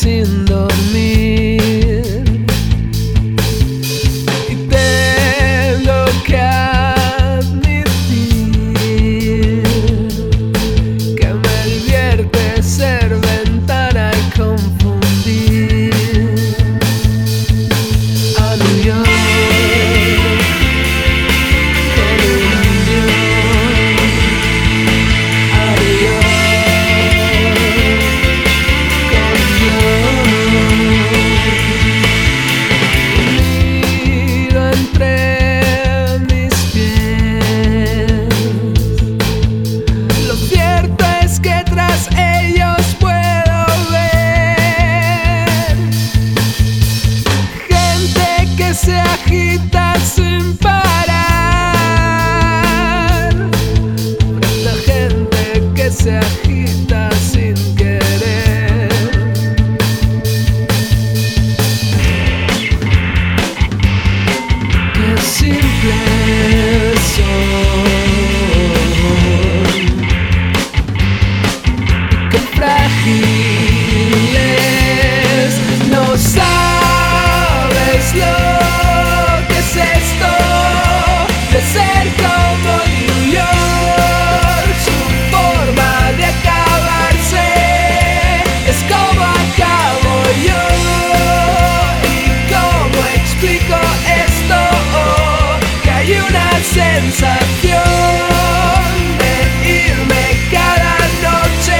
sin dormir y tengo que admitir que me divierte ser ventana y confundir a New York. Se agita sin parar, frente a gente que se agita sin querer. Qué simple soy, qué frágil es, no sabes lo ser como New York, su forma de acabarse es como acabo yo. ¿Y cómo explico esto? Que hay una sensación de irme cada noche.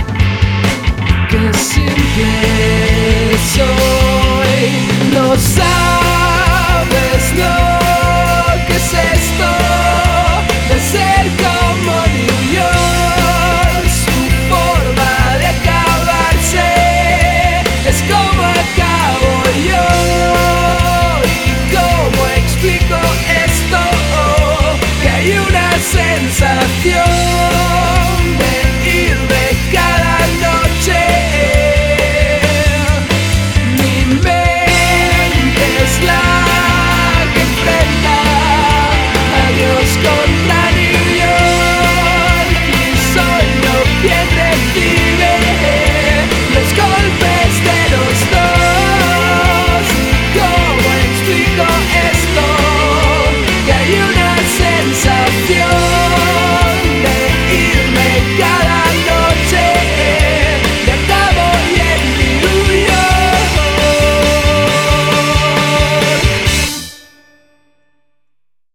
Soy, no sabes.